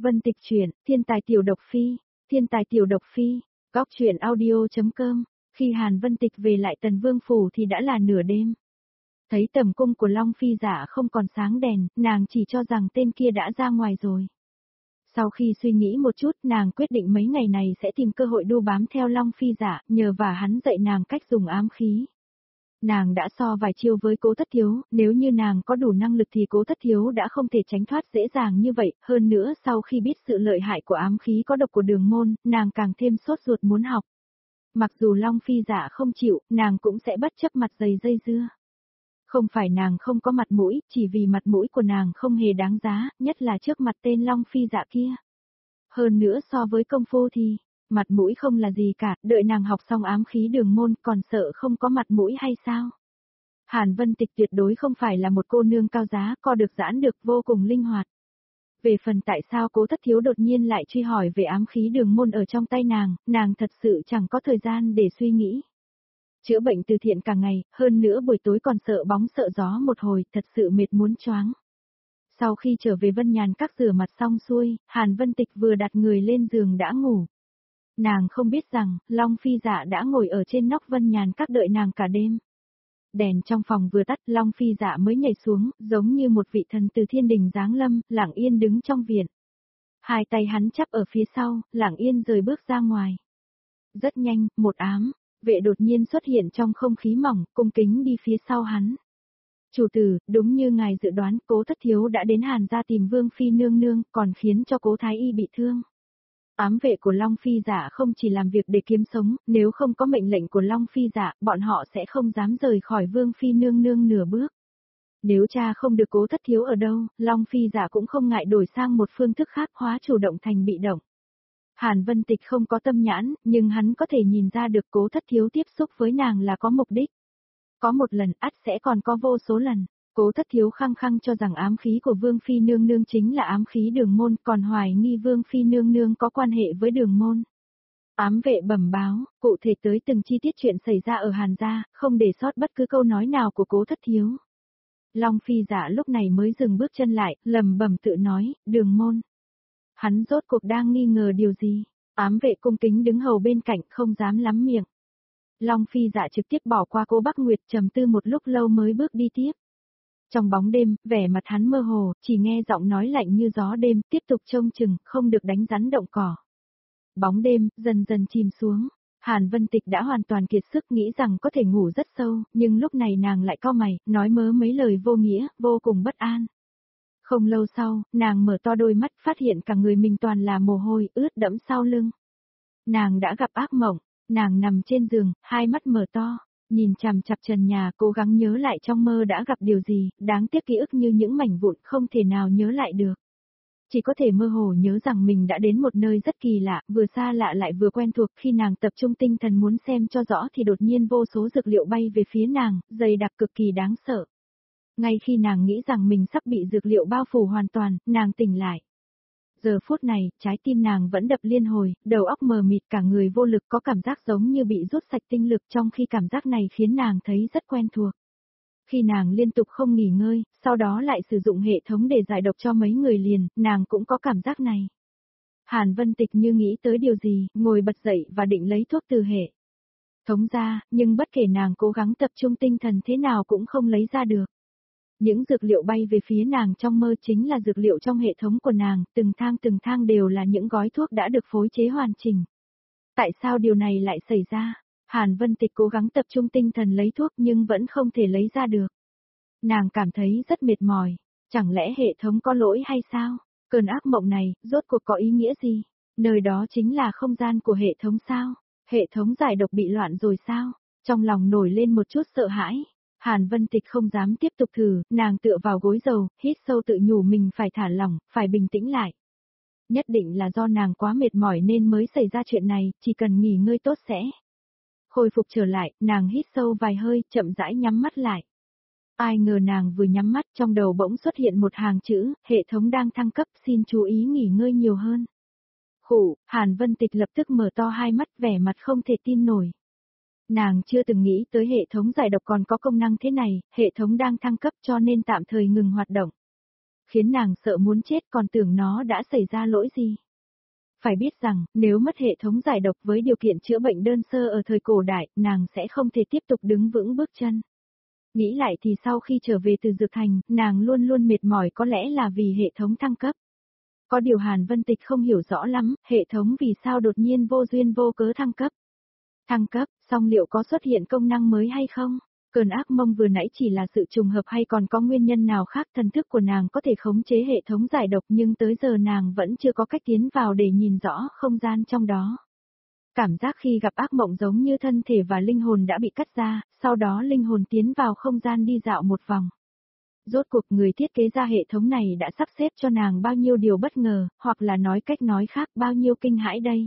Vân Tịch truyện, Thiên tài tiểu độc phi, Thiên tài tiểu độc phi, góc truyện audio.com. Khi Hàn Vân Tịch về lại Tần Vương phủ thì đã là nửa đêm. Thấy tầm cung của Long Phi Dạ không còn sáng đèn, nàng chỉ cho rằng tên kia đã ra ngoài rồi. Sau khi suy nghĩ một chút, nàng quyết định mấy ngày này sẽ tìm cơ hội đu bám theo Long Phi Dạ, nhờ và hắn dạy nàng cách dùng ám khí. Nàng đã so vài chiêu với Cố Thất Thiếu, nếu như nàng có đủ năng lực thì Cố Thất Thiếu đã không thể tránh thoát dễ dàng như vậy, hơn nữa sau khi biết sự lợi hại của ám khí có độc của Đường Môn, nàng càng thêm sốt ruột muốn học. Mặc dù Long Phi Dạ không chịu, nàng cũng sẽ bất chấp mặt dày dây dưa. Không phải nàng không có mặt mũi, chỉ vì mặt mũi của nàng không hề đáng giá, nhất là trước mặt tên Long Phi Dạ kia. Hơn nữa so với công phu thì, mặt mũi không là gì cả, đợi nàng học xong ám khí Đường Môn còn sợ không có mặt mũi hay sao? Hàn Vân Tịch tuyệt đối không phải là một cô nương cao giá, co được giãn được vô cùng linh hoạt. Về phần tại sao Cố Thất Thiếu đột nhiên lại truy hỏi về ám khí Đường Môn ở trong tay nàng thật sự chẳng có thời gian để suy nghĩ. Chữa bệnh từ thiện cả ngày, hơn nữa buổi tối còn sợ bóng sợ gió một hồi, thật sự mệt muốn choáng. Sau khi trở về Vân Nhàn Các rửa mặt xong xuôi, Hàn Vân Tịch vừa đặt người lên giường đã ngủ. Nàng không biết rằng, Long Phi Dạ đã ngồi ở trên nóc Vân Nhàn Các đợi nàng cả đêm. Đèn trong phòng vừa tắt, Long Phi Dạ mới nhảy xuống, giống như một vị thần từ thiên đình giáng lâm, lặng yên đứng trong viện. Hai tay hắn chắp ở phía sau, lặng yên rời bước ra ngoài. Rất nhanh, một ám vệ đột nhiên xuất hiện trong không khí mỏng, cung kính đi phía sau hắn. Chủ tử, đúng như ngài dự đoán, Cố Thất Thiếu đã đến Hàn gia tìm Vương Phi nương nương, còn khiến cho Cố Thái Y bị thương. Ám vệ của Long Phi Dạ không chỉ làm việc để kiếm sống, nếu không có mệnh lệnh của Long Phi Dạ, bọn họ sẽ không dám rời khỏi Vương Phi nương nương nửa bước. Nếu cha không được Cố Thất Thiếu ở đâu, Long Phi Dạ cũng không ngại đổi sang một phương thức khác, hóa chủ động thành bị động. Hàn Vân Tịch không có tâm nhãn, nhưng hắn có thể nhìn ra được Cố Thất Thiếu tiếp xúc với nàng là có mục đích. Có một lần, ắt sẽ còn có vô số lần. Cố Thất Thiếu khăng khăng cho rằng ám khí của Vương Phi nương nương chính là ám khí Đường Môn, còn hoài nghi Vương Phi nương nương có quan hệ với Đường Môn. Ám vệ bẩm báo, cụ thể tới từng chi tiết chuyện xảy ra ở Hàn gia, không để sót bất cứ câu nói nào của Cố Thất Thiếu. Long Phi Dạ lúc này mới dừng bước chân lại, lẩm bẩm tự nói, Đường Môn. Hắn rốt cuộc đang nghi ngờ điều gì? Ám vệ cung kính đứng hầu bên cạnh, không dám lắm miệng. Long Phi Dạ trực tiếp bỏ qua Cố Bắc Nguyệt, trầm tư một lúc lâu mới bước đi tiếp. Trong bóng đêm, vẻ mặt hắn mơ hồ, chỉ nghe giọng nói lạnh như gió đêm, tiếp tục trông chừng, không được đánh rắn động cỏ. Bóng đêm, dần dần chìm xuống. Hàn Vân Tịch đã hoàn toàn kiệt sức, nghĩ rằng có thể ngủ rất sâu, nhưng lúc này nàng lại cau mày, nói mớ mấy lời vô nghĩa, vô cùng bất an. Không lâu sau, nàng mở to đôi mắt, phát hiện cả người mình toàn là mồ hôi, ướt đẫm sau lưng. Nàng đã gặp ác mộng, nàng nằm trên giường, hai mắt mở to, nhìn chằm chằm trần nhà, cố gắng nhớ lại trong mơ đã gặp điều gì, đáng tiếc ký ức như những mảnh vụn không thể nào nhớ lại được. Chỉ có thể mơ hồ nhớ rằng mình đã đến một nơi rất kỳ lạ, vừa xa lạ lại vừa quen thuộc. Khi nàng tập trung tinh thần muốn xem cho rõ thì đột nhiên vô số dược liệu bay về phía nàng, dày đặc cực kỳ đáng sợ. Ngay khi nàng nghĩ rằng mình sắp bị dược liệu bao phủ hoàn toàn, nàng tỉnh lại. Giờ phút này, trái tim nàng vẫn đập liên hồi, đầu óc mờ mịt, cả người vô lực, có cảm giác giống như bị rút sạch tinh lực, trong khi cảm giác này khiến nàng thấy rất quen thuộc. Khi nàng liên tục không nghỉ ngơi, sau đó lại sử dụng hệ thống để giải độc cho mấy người liền, nàng cũng có cảm giác này. Hàn Vân Tịch như nghĩ tới điều gì, ngồi bật dậy và định lấy thuốc từ hệ thống ra, nhưng bất kể nàng cố gắng tập trung tinh thần thế nào cũng không lấy ra được. Những dược liệu bay về phía nàng trong mơ chính là dược liệu trong hệ thống của nàng, từng thang đều là những gói thuốc đã được phối chế hoàn chỉnh. Tại sao điều này lại xảy ra? Hàn Vân Tịch cố gắng tập trung tinh thần lấy thuốc nhưng vẫn không thể lấy ra được. Nàng cảm thấy rất mệt mỏi, chẳng lẽ hệ thống có lỗi hay sao? Cơn ác mộng này, rốt cuộc có ý nghĩa gì? Nơi đó chính là không gian của hệ thống sao? Hệ thống giải độc bị loạn rồi sao? Trong lòng nổi lên một chút sợ hãi. Hàn Vân Tịch không dám tiếp tục thử, nàng tựa vào gối dầu, hít sâu tự nhủ mình phải thả lỏng, phải bình tĩnh lại. Nhất định là do nàng quá mệt mỏi nên mới xảy ra chuyện này, chỉ cần nghỉ ngơi tốt sẽ khôi phục trở lại. Nàng hít sâu vài hơi, chậm rãi nhắm mắt lại. Ai ngờ nàng vừa nhắm mắt, trong đầu bỗng xuất hiện một hàng chữ, hệ thống đang thăng cấp, xin chú ý nghỉ ngơi nhiều hơn. Khủ, Hàn Vân Tịch lập tức mở to hai mắt, vẻ mặt không thể tin nổi. Nàng chưa từng nghĩ tới hệ thống giải độc còn có công năng thế này, hệ thống đang thăng cấp cho nên tạm thời ngừng hoạt động. khiến nàng sợ muốn chết còn tưởng nó đã xảy ra lỗi gì. Phải biết rằng, nếu mất hệ thống giải độc với điều kiện chữa bệnh đơn sơ ở thời cổ đại, nàng sẽ không thể tiếp tục đứng vững bước chân. Nghĩ lại thì sau khi trở về từ Dược Thành, nàng luôn luôn mệt mỏi có lẽ là vì hệ thống thăng cấp. Có điều Hàn Vân Tịch không hiểu rõ lắm, hệ thống vì sao đột nhiên vô duyên vô cớ thăng cấp. Thăng cấp, xong liệu có xuất hiện công năng mới hay không? Cơn ác mộng vừa nãy chỉ là sự trùng hợp hay còn có nguyên nhân nào khác? Thần thức của nàng có thể khống chế hệ thống giải độc nhưng tới giờ nàng vẫn chưa có cách tiến vào để nhìn rõ không gian trong đó. Cảm giác khi gặp ác mộng giống như thân thể và linh hồn đã bị cắt ra, sau đó linh hồn tiến vào không gian đi dạo một vòng. Rốt cuộc người thiết kế ra hệ thống này đã sắp xếp cho nàng bao nhiêu điều bất ngờ, hoặc là nói cách nói khác bao nhiêu kinh hãi đây.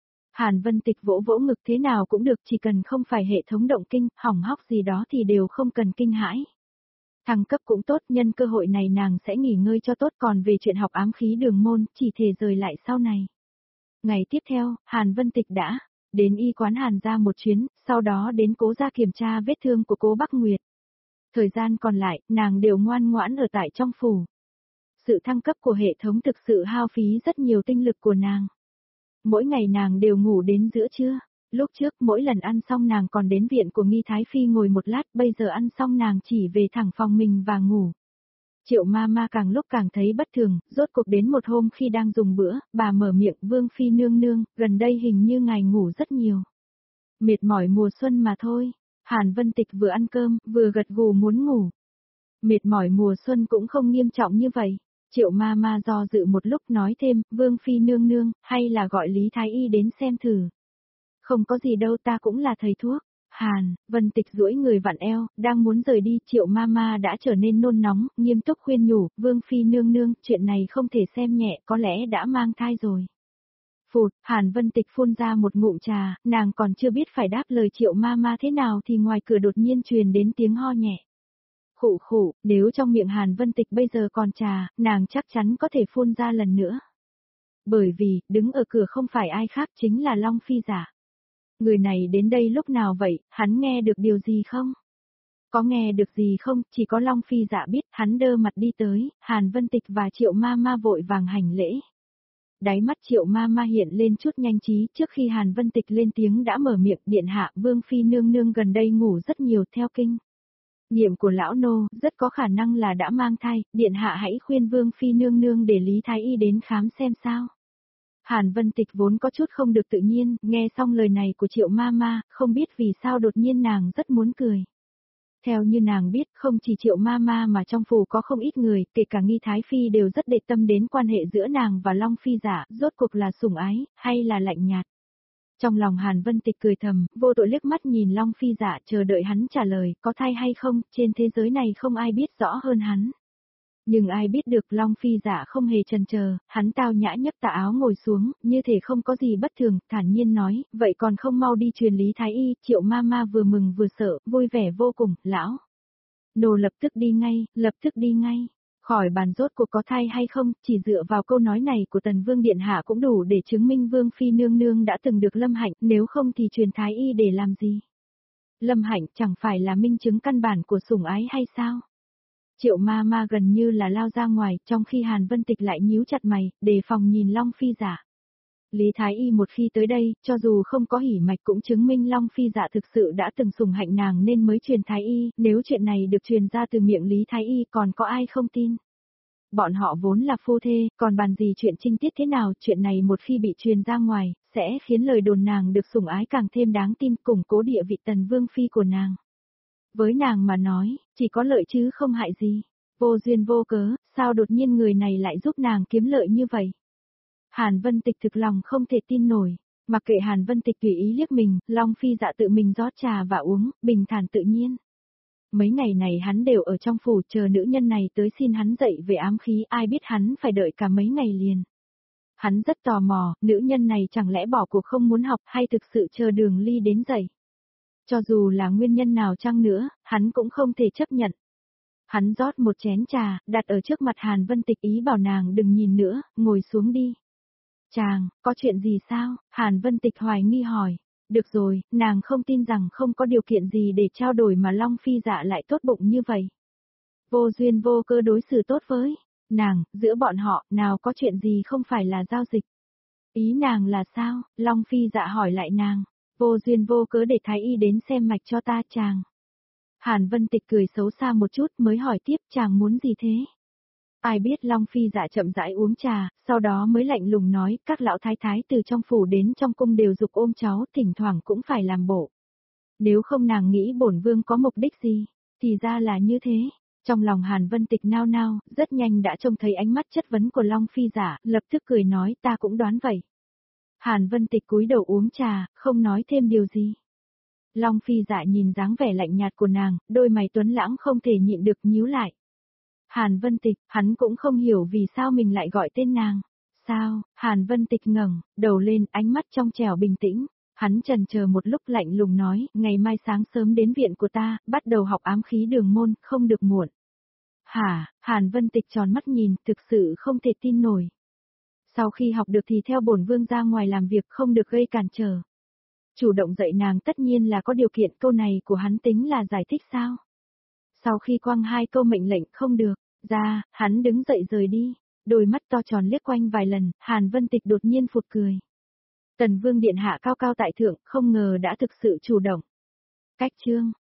Hàn Vân Tịch vỗ vỗ ngực thế nào cũng được, chỉ cần không phải hệ thống động kinh, hỏng hóc gì đó thì đều không cần kinh hãi. Thăng cấp cũng tốt, nhân cơ hội này nàng sẽ nghỉ ngơi cho tốt, còn về chuyện học ám khí đường môn, chỉ thể rời lại sau này. Ngày tiếp theo, Hàn Vân Tịch đã đến y quán Hàn gia một chuyến, sau đó đến Cố gia kiểm tra vết thương của Cố Bắc Nguyệt. Thời gian còn lại, nàng đều ngoan ngoãn ở tại trong phủ. Sự thăng cấp của hệ thống thực sự hao phí rất nhiều tinh lực của nàng. Mỗi ngày nàng đều ngủ đến giữa trưa. Lúc trước mỗi lần ăn xong nàng còn đến viện của Nghi Thái Phi ngồi một lát, bây giờ ăn xong nàng chỉ về thẳng phòng mình và ngủ. Triệu ma ma càng lúc càng thấy bất thường, rốt cuộc đến một hôm khi đang dùng bữa, bà mở miệng, Vương Phi nương nương, gần đây hình như ngài ngủ rất nhiều. Mệt mỏi mùa xuân mà thôi. Hàn Vân Tịch vừa ăn cơm, vừa gật gù muốn ngủ. Mệt mỏi mùa xuân cũng không nghiêm trọng như vậy. Triệu ma ma do dự một lúc nói thêm, Vương Phi nương nương, hay là gọi Lý Thái Y đến xem thử. Không có gì đâu, ta cũng là thầy thuốc. Hàn Vân Tịch duỗi người vặn eo, đang muốn rời đi, Triệu ma ma đã trở nên nôn nóng, nghiêm túc khuyên nhủ, Vương Phi nương nương, chuyện này không thể xem nhẹ, có lẽ đã mang thai rồi. Phụt, Hàn Vân Tịch phun ra một ngụm trà, nàng còn chưa biết phải đáp lời Triệu ma ma thế nào thì ngoài cửa đột nhiên truyền đến tiếng ho nhẹ. Khụ khụ, nếu trong miệng Hàn Vân Tịch bây giờ còn trà, nàng chắc chắn có thể phun ra lần nữa. Bởi vì, đứng ở cửa không phải ai khác chính là Long Phi Giả. Người này đến đây lúc nào vậy, hắn nghe được điều gì không? Có nghe được gì không, chỉ có Long Phi Dạ biết, hắn đơ mặt đi tới, Hàn Vân Tịch và Triệu ma ma vội vàng hành lễ. Đáy mắt Triệu ma ma hiện lên chút nhanh trí, trước khi Hàn Vân Tịch lên tiếng đã mở miệng, điện hạ, Vương Phi nương nương gần đây ngủ rất nhiều theo kinh. Nghiệm của lão nô, rất có khả năng là đã mang thai, điện hạ hãy khuyên Vương Phi nương nương để Lý Thái Y đến khám xem sao. Hàn Vân Tịch vốn có chút không được tự nhiên, nghe xong lời này của Triệu ma ma, không biết vì sao đột nhiên nàng rất muốn cười. Theo như nàng biết, không chỉ Triệu ma ma mà trong phủ có không ít người, kể cả Nghi Thái Phi đều rất để tâm đến quan hệ giữa nàng và Long Phi Giả, rốt cuộc là sủng ái, hay là lạnh nhạt. Trong lòng Hàn Vân Tịch cười thầm, vô tội liếc mắt nhìn Long Phi Giả chờ đợi hắn trả lời, có thai hay không, trên thế giới này không ai biết rõ hơn hắn. Nhưng ai biết được Long Phi Giả không hề chần chờ, hắn tao nhã nhấc tà áo ngồi xuống, như thể không có gì bất thường, thản nhiên nói, vậy còn không mau đi truyền Lý Thái Y, Triệu ma ma vừa mừng vừa sợ, vui vẻ vô cùng, lão. Nô lập tức đi ngay, lập tức đi ngay. Khỏi bàn rốt cuộc có thai hay không, chỉ dựa vào câu nói này của Tần Vương Điện Hạ cũng đủ để chứng minh Vương Phi nương nương đã từng được lâm hạnh, nếu không thì truyền Thái Y để làm gì. Lâm hạnh chẳng phải là minh chứng căn bản của sủng ái hay sao? Triệu ma ma gần như là lao ra ngoài, trong khi Hàn Vân Tịch lại nhíu chặt mày, đề phòng nhìn Long Phi Giả. Lý Thái Y một khi tới đây, cho dù không có hỉ mạch cũng chứng minh Long Phi Dạ thực sự đã từng sủng hạnh nàng nên mới truyền Thái Y, nếu chuyện này được truyền ra từ miệng Lý Thái Y còn có ai không tin. Bọn họ vốn là phu thê, còn bàn gì chuyện trinh tiết thế nào, chuyện này một khi bị truyền ra ngoài, sẽ khiến lời đồn nàng được sủng ái càng thêm đáng tin, củng cố địa vị Tần Vương Phi của nàng. Với nàng mà nói, chỉ có lợi chứ không hại gì. Vô duyên vô cớ, sao đột nhiên người này lại giúp nàng kiếm lợi như vậy? Hàn Vân Tịch thực lòng không thể tin nổi. Mặc kệ Hàn Vân Tịch tùy ý liếc mình, Long Phi Dạ tự mình rót trà và uống, bình thản tự nhiên. Mấy ngày này hắn đều ở trong phủ chờ nữ nhân này tới xin hắn dạy về ám khí, ai biết hắn phải đợi cả mấy ngày liền. Hắn rất tò mò, nữ nhân này chẳng lẽ bỏ cuộc không muốn học hay thực sự chờ Đường Ly đến dạy. Cho dù là nguyên nhân nào chăng nữa, hắn cũng không thể chấp nhận. Hắn rót một chén trà, đặt ở trước mặt Hàn Vân Tịch ý bảo nàng đừng nhìn nữa, ngồi xuống đi. Chàng, có chuyện gì sao? Hàn Vân Tịch hoài nghi hỏi. Được rồi, nàng không tin rằng không có điều kiện gì để trao đổi mà Long Phi Dạ lại tốt bụng như vậy. Vô duyên vô cơ đối xử tốt với Nàng, giữa bọn họ, nào có chuyện gì không phải là giao dịch. Ý nàng là sao? Long Phi Dạ hỏi lại nàng. Vô duyên vô cớ để thái y đến xem mạch cho ta chàng. Hàn Vân Tịch cười xấu xa một chút mới hỏi tiếp chàng muốn gì thế? Ai biết Long Phi Dạ chậm rãi uống trà, sau đó mới lạnh lùng nói các lão thái thái từ trong phủ đến trong cung đều giục ôm cháu, thỉnh thoảng cũng phải làm bộ. Nếu không nàng nghĩ bổn vương có mục đích gì, thì ra là như thế. Trong lòng Hàn Vân Tịch nao nao, rất nhanh đã trông thấy ánh mắt chất vấn của Long Phi Dạ, lập tức cười nói ta cũng đoán vậy. Hàn Vân Tịch cúi đầu uống trà, không nói thêm điều gì. Long Phi Dạ nhìn dáng vẻ lạnh nhạt của nàng, đôi mày tuấn lãng không thể nhịn được nhíu lại. Hàn Vân Tịch, hắn cũng không hiểu vì sao mình lại gọi tên nàng. Sao? Hàn Vân Tịch ngẩng đầu lên, ánh mắt trong trẻo bình tĩnh. Hắn chần chờ một lúc lạnh lùng nói, ngày mai sáng sớm đến viện của ta, bắt đầu học ám khí đường môn, không được muộn. Hả? Hàn Vân Tịch tròn mắt nhìn, thực sự không thể tin nổi. Sau khi học được thì theo bổn vương ra ngoài làm việc không được gây cản trở. Chủ động dạy nàng tất nhiên là có điều kiện, câu này của hắn tính là giải thích sao? Sau khi quăng hai câu mệnh lệnh không được, ra, hắn đứng dậy rời đi, đôi mắt to tròn liếc quanh vài lần, Hàn Vân Tịch đột nhiên phụt cười. Tần Vương điện hạ cao cao tại thượng, không ngờ đã thực sự chủ động. Cách chương